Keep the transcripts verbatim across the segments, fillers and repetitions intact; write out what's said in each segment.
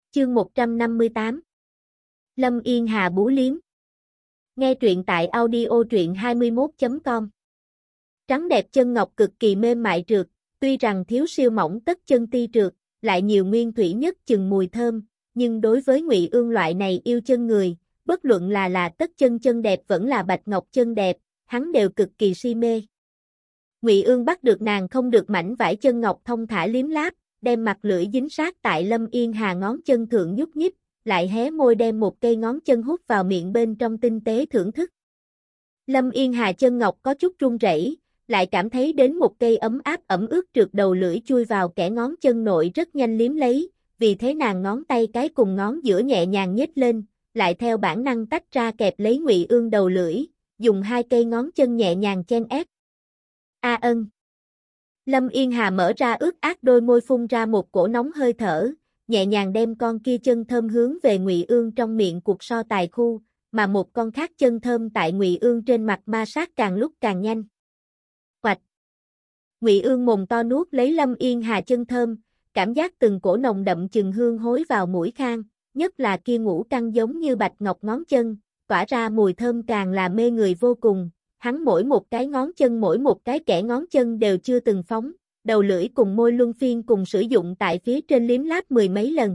Chương một trăm năm mươi tám Lâm Yên Hà bú liếm. Nghe truyện tại audio truyện hai mươi mốt chấm com. Trắng đẹp chân ngọc cực kỳ mềm mại trượt, tuy rằng thiếu siêu mỏng tất chân ti trượt, lại nhiều nguyên thủy nhất chừng mùi thơm, nhưng đối với Ngụy Ương loại này yêu chân người, bất luận là là tất chân chân đẹp vẫn là bạch ngọc chân đẹp, hắn đều cực kỳ si mê. Ngụy Ương bắt được nàng không được mảnh vải chân ngọc thông thả liếm láp, đem mặt lưỡi dính sát tại Lâm Yên Hà ngón chân thượng nhúc nhích, lại hé môi đem một cây ngón chân hút vào miệng bên trong tinh tế thưởng thức. Lâm Yên Hà chân ngọc có chút run rẩy, lại cảm thấy đến một cây ấm áp ẩm ướt trượt đầu lưỡi chui vào kẽ ngón chân nội rất nhanh liếm lấy, vì thế nàng ngón tay cái cùng ngón giữa nhẹ nhàng nhếch lên, lại theo bản năng tách ra kẹp lấy Ngụy Ương đầu lưỡi, dùng hai cây ngón chân nhẹ nhàng chen ép. A ân. Lâm Yên Hà mở ra ướt át đôi môi phun ra một cổ nóng hơi thở, nhẹ nhàng đem con kia chân thơm hướng về Ngụy Ương trong miệng cuộc so tài khu, mà một con khác chân thơm tại Ngụy Ương trên mặt ma sát càng lúc càng nhanh. Hoạch. Ngụy Ương mồm to nuốt lấy Lâm Yên Hà chân thơm, cảm giác từng cổ nồng đậm chừng hương hối vào mũi khang, nhất là kia ngũ căng giống như bạch ngọc ngón chân, tỏa ra mùi thơm càng là mê người vô cùng. Hắn mỗi một cái ngón chân mỗi một cái kẽ ngón chân đều chưa từng phóng, đầu lưỡi cùng môi luân phiên cùng sử dụng tại phía trên liếm láp mười mấy lần.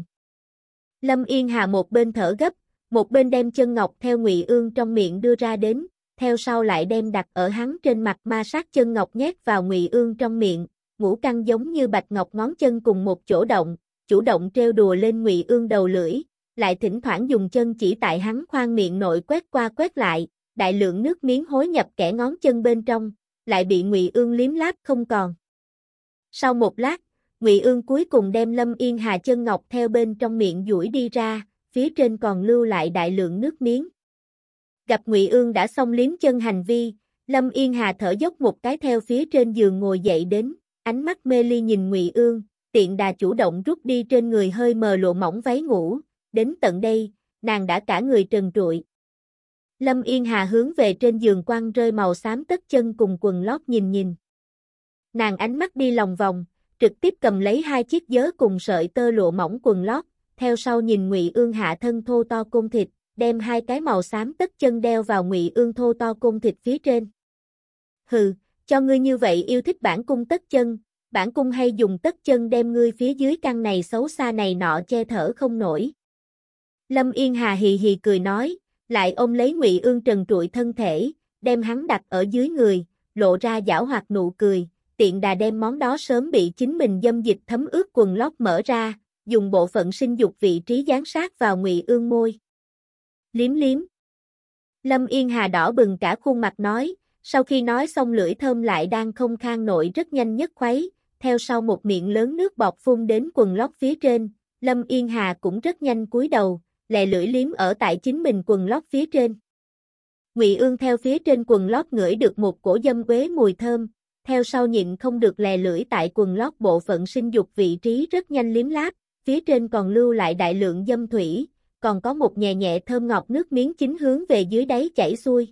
Lâm Yên Hà một bên thở gấp, một bên đem chân ngọc theo Ngụy Ương trong miệng đưa ra đến, theo sau lại đem đặt ở hắn trên mặt ma sát chân ngọc nhét vào Ngụy Ương trong miệng, ngũ căng giống như bạch ngọc ngón chân cùng một chỗ động, chủ động trêu đùa lên Ngụy Ương đầu lưỡi, lại thỉnh thoảng dùng chân chỉ tại hắn khoang miệng nội quét qua quét lại. Đại lượng nước miếng hối nhập kẽ ngón chân bên trong, lại bị Ngụy Ương liếm láp không còn. Sau một lát, Ngụy Ương cuối cùng đem Lâm Yên Hà chân ngọc theo bên trong miệng duỗi đi ra, phía trên còn lưu lại đại lượng nước miếng. Gặp Ngụy Ương đã xong liếm chân hành vi, Lâm Yên Hà thở dốc một cái theo phía trên giường ngồi dậy đến, ánh mắt mê ly nhìn Ngụy Ương, tiện đà chủ động rút đi trên người hơi mờ lộ mỏng váy ngủ, đến tận đây, nàng đã cả người trần trụi. Lâm Yên Hà hướng về trên giường quăng rơi màu xám tất chân cùng quần lót nhìn nhìn. Nàng ánh mắt đi lòng vòng, trực tiếp cầm lấy hai chiếc vớ cùng sợi tơ lụa mỏng quần lót, theo sau nhìn Ngụy Ương hạ thân thô to côn thịt, đem hai cái màu xám tất chân đeo vào Ngụy Ương thô to côn thịt phía trên. Hừ, cho ngươi như vậy yêu thích bản cung tất chân, bản cung hay dùng tất chân đem ngươi phía dưới căn này xấu xa này nọ che thở không nổi. Lâm Yên Hà hì hì cười nói, lại ôm lấy Ngụy Ương trần trụi thân thể, đem hắn đặt ở dưới người, lộ ra giảo hoạt nụ cười, tiện đà đem món đó sớm bị chính mình dâm dịch thấm ướt quần lót mở ra, dùng bộ phận sinh dục vị trí dán sát vào Ngụy Ương môi. Liếm liếm. Lâm Yên Hà đỏ bừng cả khuôn mặt nói, sau khi nói xong lưỡi thơm lại đang không khang nội rất nhanh nhất khuấy, theo sau một miệng lớn nước bọt phun đến quần lót phía trên, Lâm Yên Hà cũng rất nhanh cúi đầu, lè lưỡi liếm ở tại chính mình quần lót phía trên. Ngụy Ương theo phía trên quần lót ngửi được một cổ dâm quế mùi thơm, theo sau nhịn không được lè lưỡi tại quần lót bộ phận sinh dục vị trí rất nhanh liếm láp, phía trên còn lưu lại đại lượng dâm thủy, còn có một nhẹ nhẹ thơm ngọt nước miếng chính hướng về dưới đáy chảy xuôi.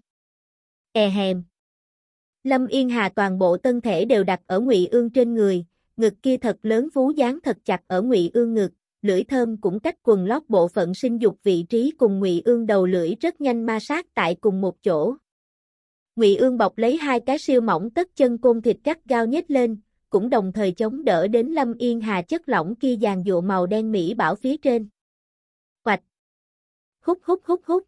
E hèm. Lâm Yên Hà toàn bộ thân thể đều đặt ở Ngụy Ương trên người, ngực kia thật lớn vú dán thật chặt ở Ngụy Ương ngực. Lưỡi thơm cũng cách quần lót bộ phận sinh dục vị trí cùng Ngụy Ương đầu lưỡi rất nhanh ma sát tại cùng một chỗ. Ngụy Ương bọc lấy hai cái siêu mỏng tất chân côn thịt cắt gao nhếch lên, cũng đồng thời chống đỡ đến Lâm Yên Hà chất lỏng kia dàn dụa màu đen mỹ bảo phía trên. Hoạch. Hút hút hút hút.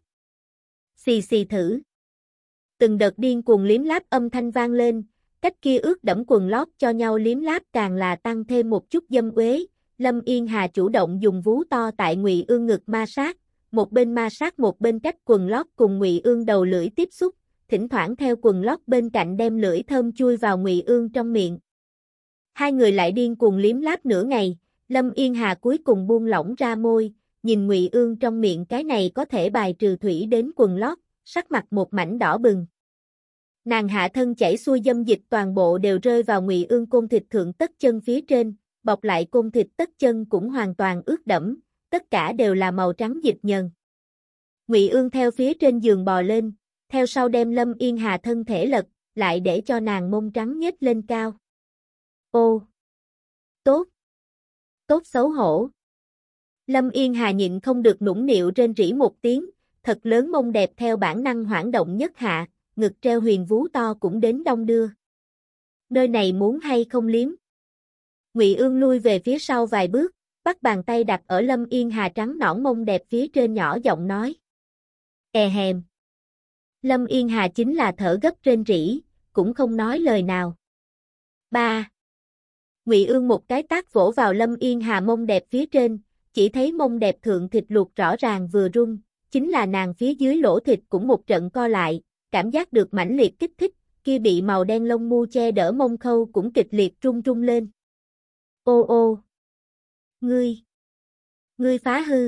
Xì xì thử. Từng đợt điên cuồng liếm láp âm thanh vang lên, cách kia ướt đẫm quần lót cho nhau liếm láp càng là tăng thêm một chút dâm uế. Lâm Yên Hà chủ động dùng vú to tại Ngụy Ương ngực ma sát, một bên ma sát một bên cách quần lót cùng Ngụy Ương đầu lưỡi tiếp xúc, thỉnh thoảng theo quần lót bên cạnh đem lưỡi thơm chui vào Ngụy Ương trong miệng. Hai người lại điên cuồng liếm láp nửa ngày, Lâm Yên Hà cuối cùng buông lỏng ra môi, nhìn Ngụy Ương trong miệng cái này có thể bài trừ thủy đến quần lót, sắc mặt một mảnh đỏ bừng. Nàng hạ thân chảy xuôi dâm dịch toàn bộ đều rơi vào Ngụy Ương côn thịt thượng tất chân phía trên. Bọc lại côn thịt tất chân cũng hoàn toàn ướt đẫm, tất cả đều là màu trắng dịch nhờn. Ngụy Ương theo phía trên giường bò lên, theo sau đem Lâm Yên Hà thân thể lật, lại để cho nàng mông trắng nhếch lên cao. Ô! Tốt! Tốt xấu hổ! Lâm Yên Hà nhịn không được nũng nịu rên rỉ một tiếng, thật lớn mông đẹp theo bản năng hoảng động nhất hạ, ngực treo huyền vú to cũng đến đong đưa. Nơi này muốn hay không liếm? Ngụy Ương lui về phía sau vài bước, bắt bàn tay đặt ở Lâm Yên Hà trắng nõn mông đẹp phía trên nhỏ giọng nói. E hèm. Lâm Yên Hà chính là thở gấp rên rỉ, cũng không nói lời nào. Ba. Ngụy Ương một cái tát vỗ vào Lâm Yên Hà mông đẹp phía trên, chỉ thấy mông đẹp thượng thịt luộc rõ ràng vừa rung, chính là nàng phía dưới lỗ thịt cũng một trận co lại, cảm giác được mãnh liệt kích thích, kia bị màu đen lông mu che đỡ mông khâu cũng kịch liệt rung rung lên. Ô ô! Ngươi! Ngươi phá hư!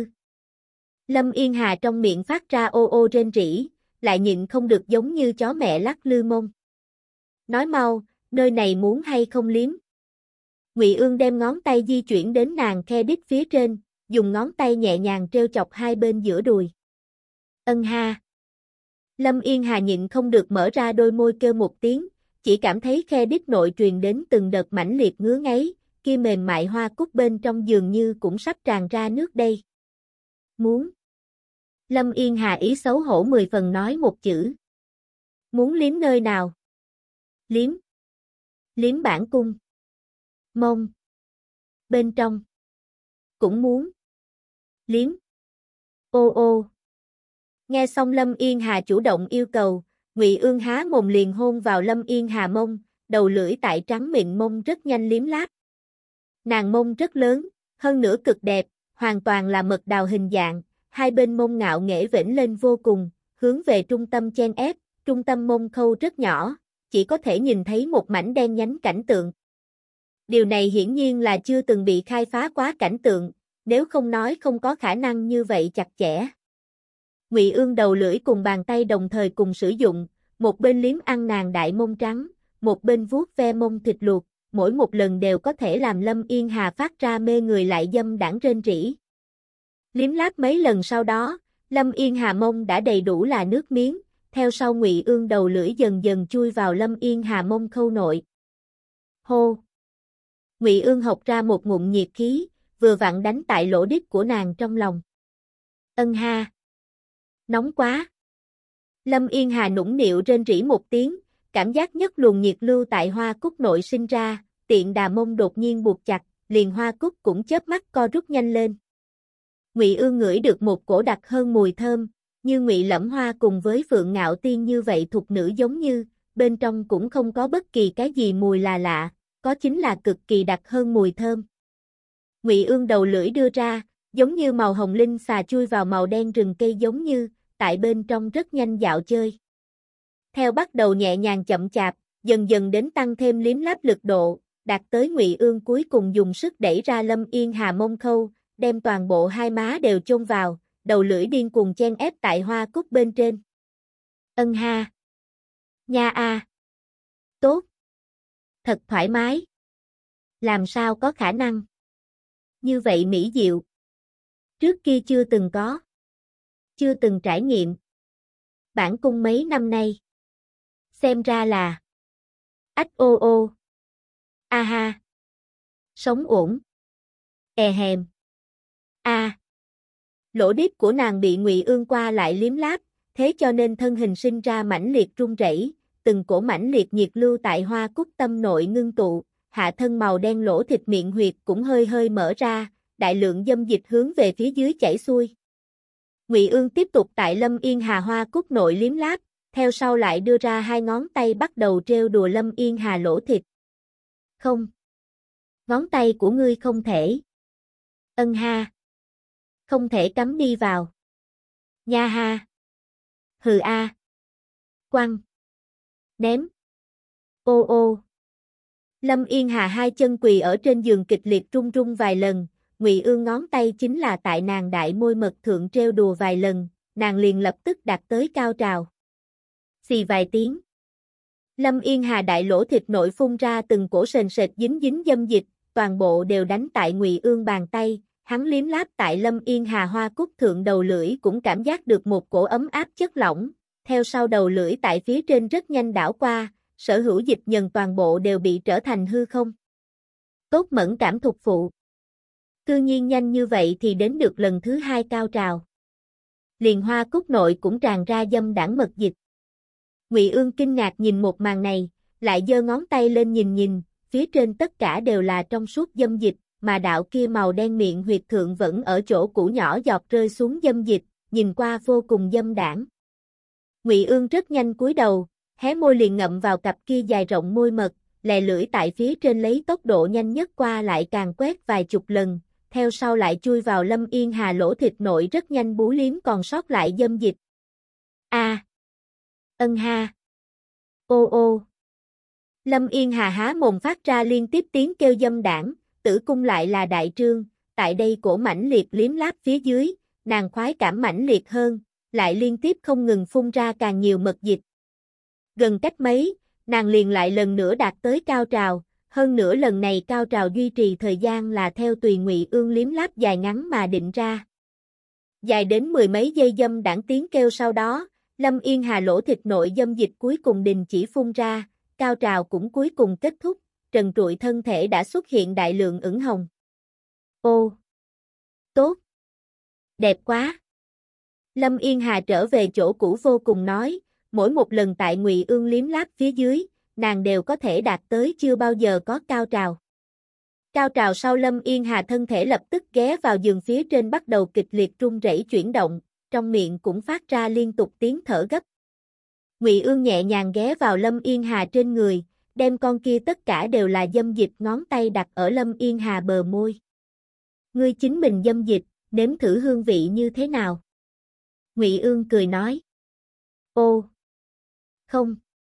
Lâm Yên Hà trong miệng phát ra ô ô rên rỉ, lại nhịn không được giống như chó mẹ lắc lư mông. Nói mau, nơi này muốn hay không liếm? Ngụy Ương đem ngón tay di chuyển đến nàng khe đít phía trên, dùng ngón tay nhẹ nhàng treo chọc hai bên giữa đùi. Ân ha! Lâm Yên Hà nhịn không được mở ra đôi môi kêu một tiếng, chỉ cảm thấy khe đít nội truyền đến từng đợt mãnh liệt ngứa ngáy, kia mềm mại hoa cúc bên trong dường như cũng sắp tràn ra nước đây. Muốn. Lâm Yên Hà ý xấu hổ mười phần nói một chữ. Muốn liếm nơi nào? Liếm. Liếm bản cung. Mông. Bên trong. Cũng muốn. Liếm. Ô ô. Nghe xong Lâm Yên Hà chủ động yêu cầu, Ngụy Ương há mồm liền hôn vào Lâm Yên Hà mông, đầu lưỡi tại trắng mịn mông rất nhanh liếm láp. Nàng mông rất lớn, hơn nữa cực đẹp, hoàn toàn là mật đào hình dạng, hai bên mông ngạo nghễ vểnh lên vô cùng, hướng về trung tâm chen ép, trung tâm mông khâu rất nhỏ, chỉ có thể nhìn thấy một mảnh đen nhánh cảnh tượng. Điều này hiển nhiên là chưa từng bị khai phá quá cảnh tượng, nếu không nói không có khả năng như vậy chặt chẽ. Ngụy Ương đầu lưỡi cùng bàn tay đồng thời cùng sử dụng, một bên liếm ăn nàng đại mông trắng, một bên vuốt ve mông thịt luộc, mỗi một lần đều có thể làm Lâm Yên Hà phát ra mê người lại dâm đãng rên rỉ. Liếm láp mấy lần sau đó, Lâm Yên Hà mông đã đầy đủ là nước miếng, theo sau Ngụy Ương đầu lưỡi dần dần chui vào Lâm Yên Hà mông khâu nội. Hô! Ngụy Ương hộc ra một ngụm nhiệt khí, vừa vặn đánh tại lỗ đít của nàng trong lòng. Ân ha! Nóng quá! Lâm Yên Hà nũng nịu rên rỉ một tiếng, cảm giác nhất luồng nhiệt lưu tại hoa cúc nội sinh ra, tiện đà mông đột nhiên buộc chặt, liền hoa cúc cũng chớp mắt co rút nhanh lên. Ngụy Ương ngửi được một cổ đặc hơn mùi thơm, như Ngụy Lẫm Hoa cùng với Phượng Ngạo Tiên như vậy thuộc nữ giống như, bên trong cũng không có bất kỳ cái gì mùi là lạ, có chính là cực kỳ đặc hơn mùi thơm. Ngụy Ương đầu lưỡi đưa ra, giống như màu hồng linh xà chui vào màu đen rừng cây giống như, tại bên trong rất nhanh dạo chơi. Theo bắt đầu nhẹ nhàng chậm chạp, dần dần đến tăng thêm liếm láp lực độ, đạt tới Ngụy Ương cuối cùng dùng sức đẩy ra Lâm Yên Hà mông khâu, đem toàn bộ hai má đều chôn vào, đầu lưỡi điên cuồng chen ép tại hoa cúc bên trên. Ân ha! Nha a! Tốt! Thật thoải mái! Làm sao có khả năng? Như vậy mỹ diệu! Trước kia chưa từng có. Chưa từng trải nghiệm. Bản cung mấy năm nay. Xem ra là. Ách ô ô. A ha. Sống ổn. E hèm. A. Lỗ đít của nàng bị Ngụy Ương qua lại liếm láp, thế cho nên thân hình sinh ra mãnh liệt run rẩy, từng cổ mãnh liệt nhiệt lưu tại hoa cúc tâm nội ngưng tụ, hạ thân màu đen lỗ thịt miệng huyệt cũng hơi hơi mở ra, đại lượng dâm dịch hướng về phía dưới chảy xuôi. Ngụy Ương tiếp tục tại Lâm Yên Hà hoa cúc nội liếm láp, theo sau lại đưa ra hai ngón tay bắt đầu trêu đùa Lâm Yên Hà lỗ thịt. Không. Ngón tay của ngươi không thể. Ân ha. Không thể cắm đi vào. Nha ha. Hừ a. Quăng. Ném. Ô ô. Lâm Yên Hà hai chân quỳ ở trên giường kịch liệt run run vài lần, Ngụy Ương ngón tay chính là tại nàng đại môi mật thượng trêu đùa vài lần, nàng liền lập tức đạt tới cao trào. Xì vài tiếng. Lâm Yên Hà đại lỗ thịt nội phun ra từng cổ sền sệt dính dính dâm dịch, toàn bộ đều đánh tại Ngụy Ương bàn tay, hắn liếm láp tại Lâm Yên Hà hoa cúc thượng đầu lưỡi cũng cảm giác được một cổ ấm áp chất lỏng, theo sau đầu lưỡi tại phía trên rất nhanh đảo qua, sở hữu dịch nhần toàn bộ đều bị trở thành hư không. Tốt mẫn cảm thuộc phụ. Cư nhiên nhanh như vậy thì đến được lần thứ hai cao trào. Liền hoa cúc nội cũng tràn ra dâm đãng mật dịch. Ngụy Ương kinh ngạc nhìn một màn này, lại giơ ngón tay lên nhìn nhìn, phía trên tất cả đều là trong suốt dâm dịch, mà đạo kia màu đen miệng huyệt thượng vẫn ở chỗ cũ nhỏ giọt rơi xuống dâm dịch, nhìn qua vô cùng dâm đãng. Ngụy Ương rất nhanh cúi đầu, hé môi liền ngậm vào cặp kia dài rộng môi mật, lè lưỡi tại phía trên lấy tốc độ nhanh nhất qua lại càng quét vài chục lần, theo sau lại chui vào Lâm Yên Hà lỗ thịt nội rất nhanh bú liếm còn sót lại dâm dịch. A. À. Ân ha. Ô ô. Lâm Yên Hà há mồm phát ra liên tiếp tiếng kêu dâm đãng, tử cung lại là đại trương, tại đây cổ mãnh liệt liếm láp phía dưới, nàng khoái cảm mãnh liệt hơn, lại liên tiếp không ngừng phun ra càng nhiều mật dịch. Gần cách mấy, nàng liền lại lần nữa đạt tới cao trào, hơn nữa lần này cao trào duy trì thời gian là theo tùy Ngụy Ương liếm láp dài ngắn mà định ra. Dài đến mười mấy giây dâm đãng tiếng kêu sau đó, Lâm Yên Hà lỗ thịt nội dâm dịch cuối cùng đình chỉ phun ra, cao trào cũng cuối cùng kết thúc, trần trụi thân thể đã xuất hiện đại lượng ửng hồng. Ô! Tốt! Đẹp quá! Lâm Yên Hà trở về chỗ cũ vô cùng nói, mỗi một lần tại Ngụy Ương liếm láp phía dưới, nàng đều có thể đạt tới chưa bao giờ có cao trào. Cao trào sau Lâm Yên Hà thân thể lập tức ghé vào giường phía trên bắt đầu kịch liệt rung rẩy chuyển động, trong miệng cũng phát ra liên tục tiếng thở gấp. Ngụy Ương nhẹ nhàng ghé vào Lâm Yên Hà trên người, đem con kia tất cả đều là dâm dịch ngón tay đặt ở Lâm Yên Hà bờ môi. Ngươi chính mình dâm dịch, nếm thử hương vị như thế nào? Ngụy Ương cười nói. Ô! Không!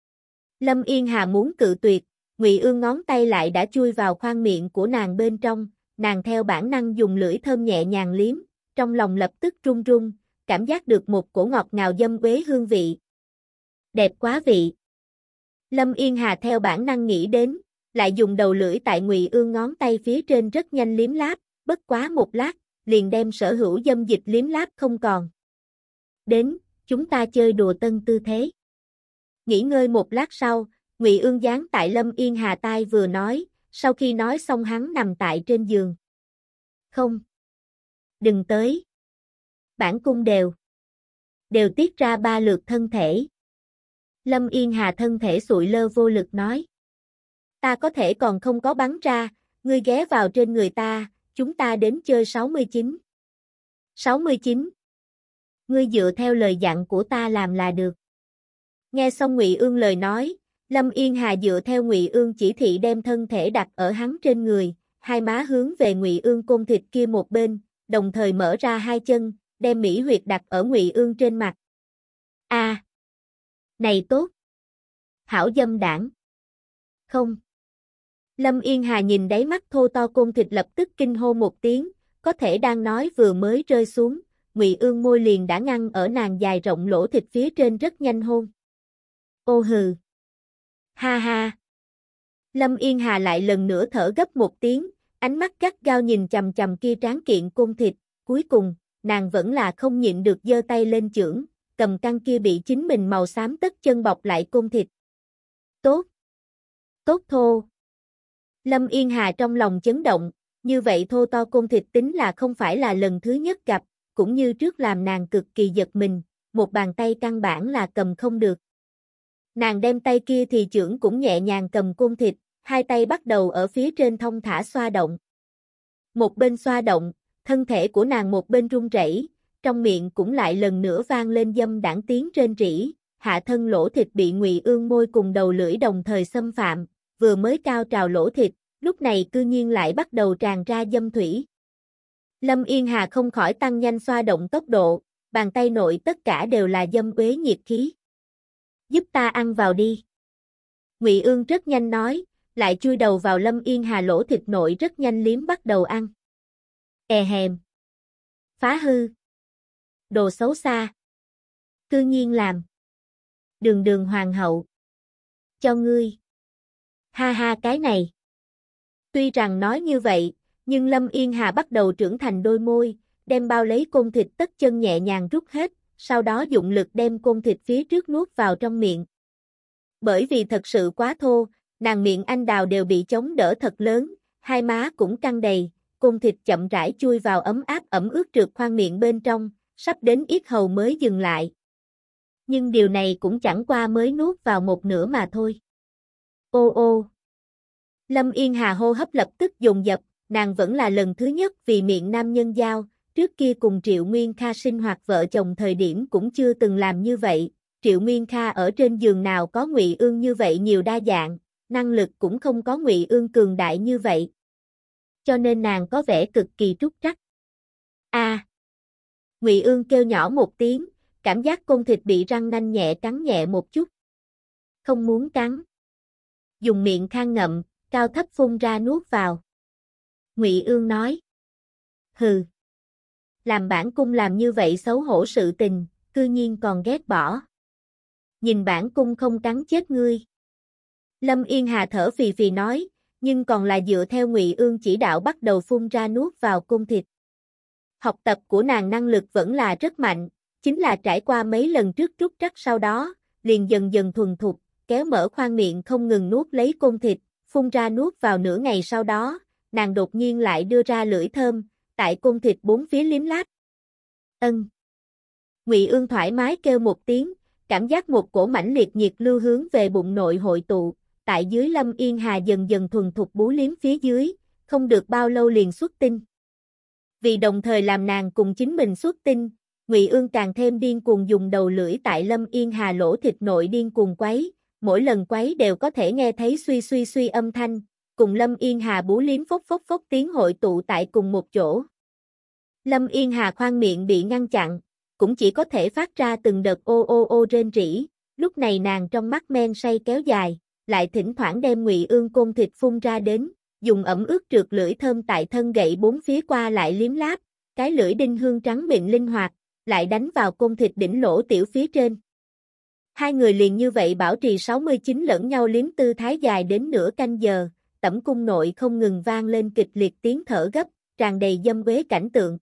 Lâm Yên Hà muốn cự tuyệt, Ngụy Ương ngón tay lại đã chui vào khoang miệng của nàng bên trong, nàng theo bản năng dùng lưỡi thơm nhẹ nhàng liếm, trong lòng lập tức run run, cảm giác được một cổ ngọt ngào dâm quế hương vị. Đẹp quá vị! Lâm Yên Hà theo bản năng nghĩ đến, lại dùng đầu lưỡi tại Ngụy Ương ngón tay phía trên rất nhanh liếm láp, bất quá một lát, liền đem sở hữu dâm dịch liếm láp không còn. Đến, chúng ta chơi đùa tân tư thế. Nghỉ ngơi một lát sau, Ngụy Ương dán tại Lâm Yên Hà tai vừa nói, sau khi nói xong hắn nằm tại trên giường. Không. Đừng tới. Bản cung đều. Đều tiết ra ba lượt thân thể. Lâm Yên Hà thân thể sụi lơ vô lực nói. Ta có thể còn không có bắn ra, ngươi ghé vào trên người ta, chúng ta đến chơi sáu mươi chín. sáu mươi chín. Ngươi dựa theo lời dặn của ta làm là được. Nghe xong Ngụy Ương lời nói, Lâm Yên Hà dựa theo Ngụy Ương chỉ thị đem thân thể đặt ở hắn trên người, hai má hướng về Ngụy Ương côn thịt kia một bên, đồng thời mở ra hai chân, đem mỹ huyệt đặt ở Ngụy Ương trên mặt. A, à, này tốt. Hảo dâm đảng. Không. Lâm Yên Hà nhìn đáy mắt thô to côn thịt lập tức kinh hô một tiếng, có thể đang nói vừa mới rơi xuống, Ngụy Ương môi liền đã ngăn ở nàng dài rộng lỗ thịt phía trên rất nhanh hôn. Ô hừ. Ha ha. Lâm Yên Hà lại lần nữa thở gấp một tiếng, ánh mắt gắt gao nhìn chằm chằm kia tráng kiện côn thịt, cuối cùng, nàng vẫn là không nhịn được giơ tay lên chưởng, cầm căn kia bị chính mình màu xám tất chân bọc lại côn thịt. Tốt. Tốt thô. Lâm Yên Hà trong lòng chấn động, như vậy thô to côn thịt tính là không phải là lần thứ nhất gặp, cũng như trước làm nàng cực kỳ giật mình, một bàn tay căn bản là cầm không được. Nàng đem tay kia thì chưởng cũng nhẹ nhàng cầm côn thịt, hai tay bắt đầu ở phía trên thong thả xoa động. Một bên xoa động, thân thể của nàng một bên run rẩy, trong miệng cũng lại lần nữa vang lên dâm đãng tiếng rên rỉ, hạ thân lỗ thịt bị Ngụy Ương môi cùng đầu lưỡi đồng thời xâm phạm, vừa mới cao trào lỗ thịt, lúc này cư nhiên lại bắt đầu tràn ra dâm thủy. Lâm Yên Hà không khỏi tăng nhanh xoa động tốc độ, bàn tay nội tất cả đều là dâm uế nhiệt khí. Giúp ta ăn vào đi. Ngụy Ương rất nhanh nói, lại chui đầu vào Lâm Yên Hà lỗ thịt nội rất nhanh liếm bắt đầu ăn. E hèm. Phá hư. Đồ xấu xa. Cư nhiên làm. Đường đường hoàng hậu. Cho ngươi. Ha ha cái này. Tuy rằng nói như vậy, nhưng Lâm Yên Hà bắt đầu trưởng thành đôi môi, đem bao lấy côn thịt tất chân nhẹ nhàng rút hết, sau đó dụng lực đem côn thịt phía trước nuốt vào trong miệng. Bởi vì thật sự quá thô, nàng miệng anh đào đều bị chống đỡ thật lớn, hai má cũng căng đầy, côn thịt chậm rãi chui vào ấm áp ẩm ướt trượt khoang miệng bên trong, sắp đến yết hầu mới dừng lại. Nhưng điều này cũng chẳng qua mới nuốt vào một nửa mà thôi. Ô ô. Lâm Yên Hà hô hấp lập tức dồn dập, nàng vẫn là lần thứ nhất vì miệng nam nhân giao, trước kia cùng Triệu Nguyên Kha sinh hoạt vợ chồng thời điểm cũng chưa từng làm như vậy. Triệu Nguyên Kha ở trên giường nào có Ngụy Ương như vậy nhiều đa dạng, năng lực cũng không có Ngụy Ương cường đại như vậy. Cho nên nàng có vẻ cực kỳ trúc trắc. A. À. Ngụy Ương kêu nhỏ một tiếng, cảm giác côn thịt bị răng nanh nhẹ cắn nhẹ một chút. Không muốn cắn. Dùng miệng khang ngậm, cao thấp phun ra nuốt vào. Ngụy Ương nói. Hừ. Làm bản cung làm như vậy xấu hổ sự tình, cư nhiên còn ghét bỏ. Nhìn bản cung không cắn chết ngươi. Lâm Yên Hà thở phì phì nói, nhưng còn là dựa theo Ngụy Ương chỉ đạo bắt đầu phun ra nuốt vào côn thịt. Học tập của nàng năng lực vẫn là rất mạnh, chính là trải qua mấy lần trước trúc trắc sau đó, liền dần dần thuần thục, kéo mở khoang miệng không ngừng nuốt lấy côn thịt, phun ra nuốt vào nửa ngày sau đó, nàng đột nhiên lại đưa ra lưỡi thơm, tại côn thịt bốn phía liếm láp. Ân. Ngụy Ương thoải mái kêu một tiếng, cảm giác một cổ mãnh liệt nhiệt lưu hướng về bụng nội hội tụ, tại dưới Lâm Yên Hà dần dần thuần thục bú liếm phía dưới, không được bao lâu liền xuất tinh. Vì đồng thời làm nàng cùng chính mình xuất tinh, Ngụy Ương càng thêm điên cuồng dùng đầu lưỡi tại Lâm Yên Hà lỗ thịt nội điên cuồng quấy, mỗi lần quấy đều có thể nghe thấy suy suy suy âm thanh, cùng Lâm Yên Hà bú liếm phốc phốc phốc tiếng hội tụ tại cùng một chỗ. Lâm Yên Hà khoang miệng bị ngăn chặn, cũng chỉ có thể phát ra từng đợt ô ô ô rên rỉ, lúc này nàng trong mắt men say kéo dài, lại thỉnh thoảng đem Ngụy Ương côn thịt phun ra đến, dùng ẩm ướt trượt lưỡi thơm tại thân gậy bốn phía qua lại liếm láp, cái lưỡi đinh hương trắng mịn linh hoạt, lại đánh vào côn thịt đỉnh lỗ tiểu phía trên. Hai người liền như vậy bảo trì sáu mươi chín lẫn nhau liếm tư thái dài đến nửa canh giờ, tẩm cung nội không ngừng vang lên kịch liệt tiếng thở gấp, tràn đầy dâm quế cảnh tượng.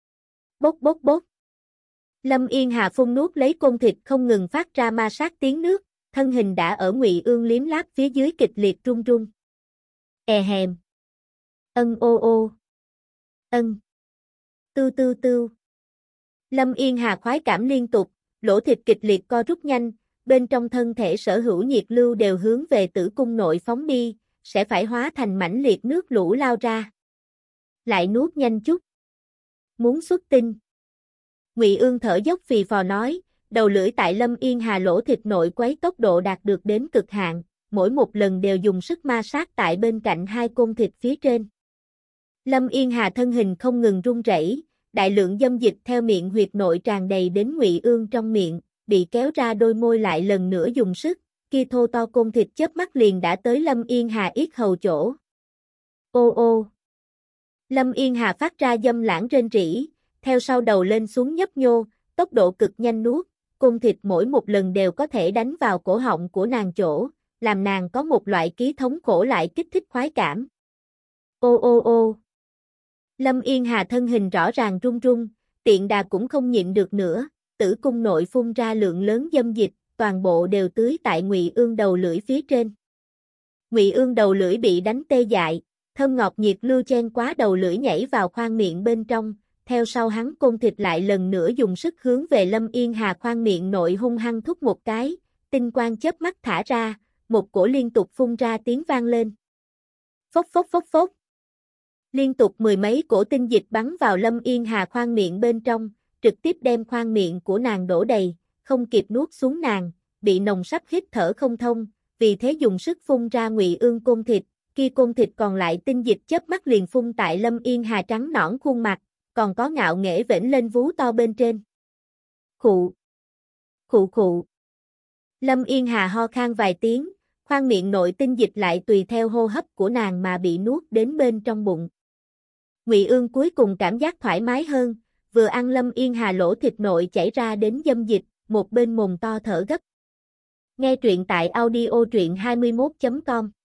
Bốc bốc bốc. Lâm Yên Hà phun nuốt lấy côn thịt không ngừng phát ra ma sát tiếng nước, thân hình đã ở Ngụy Ương liếm láp phía dưới kịch liệt run run. E hèm. Ân ô ô. Ân. Tư tư tư. Lâm Yên Hà khoái cảm liên tục, lỗ thịt kịch liệt co rút nhanh, bên trong thân thể sở hữu nhiệt lưu đều hướng về tử cung nội phóng đi, sẽ phải hóa thành mãnh liệt nước lũ lao ra. Lại nuốt nhanh chút. Muốn xuất tinh. Ngụy Ương thở dốc phì phò nói, đầu lưỡi tại Lâm Yên Hà lỗ thịt nội quấy tốc độ đạt được đến cực hạn, mỗi một lần đều dùng sức ma sát tại bên cạnh hai côn thịt phía trên. Lâm Yên Hà thân hình không ngừng run rẩy, đại lượng dâm dịch theo miệng huyệt nội tràn đầy đến Ngụy Ương trong miệng, bị kéo ra đôi môi lại lần nữa dùng sức, kia thô to côn thịt chớp mắt liền đã tới Lâm Yên Hà yết hầu chỗ. Ô ô. Lâm Yên Hà phát ra dâm lãng rên rỉ, theo sau đầu lên xuống nhấp nhô, tốc độ cực nhanh nuốt, côn thịt mỗi một lần đều có thể đánh vào cổ họng của nàng chỗ, làm nàng có một loại ký thống khổ lại kích thích khoái cảm. Ô ô ô. Lâm Yên Hà thân hình rõ ràng run run, tiện đà cũng không nhịn được nữa, tử cung nội phun ra lượng lớn dâm dịch, toàn bộ đều tưới tại Ngụy Ương đầu lưỡi phía trên. Ngụy Ương đầu lưỡi bị đánh tê dại, thơm ngọt nhiệt lưu chen quá đầu lưỡi nhảy vào khoang miệng bên trong, theo sau hắn côn thịt lại lần nữa dùng sức hướng về Lâm Yên Hà khoang miệng nội hung hăng thúc một cái, tinh quang chớp mắt thả ra, một cổ liên tục phun ra tiếng vang lên. Phốc phốc phốc phốc. Liên tục mười mấy cổ tinh dịch bắn vào Lâm Yên Hà khoang miệng bên trong, trực tiếp đem khoang miệng của nàng đổ đầy, không kịp nuốt xuống nàng, bị nồng sắp hít thở không thông, vì thế dùng sức phun ra Ngụy Ương côn thịt, kia côn thịt còn lại tinh dịch chớp mắt liền phun tại Lâm Yên Hà trắng nõn khuôn mặt, còn có ngạo nghễ vểnh lên vú to bên trên. Khụ. Khụ khụ. Lâm Yên Hà ho khan vài tiếng, khoang miệng nội tinh dịch lại tùy theo hô hấp của nàng mà bị nuốt đến bên trong bụng. Ngụy Ương cuối cùng cảm giác thoải mái hơn, vừa ăn Lâm Yên Hà lỗ thịt nội chảy ra đến dâm dịch, một bên mồm to thở gấp. Nghe truyện tại audio truyện hai mươi mốt chấm com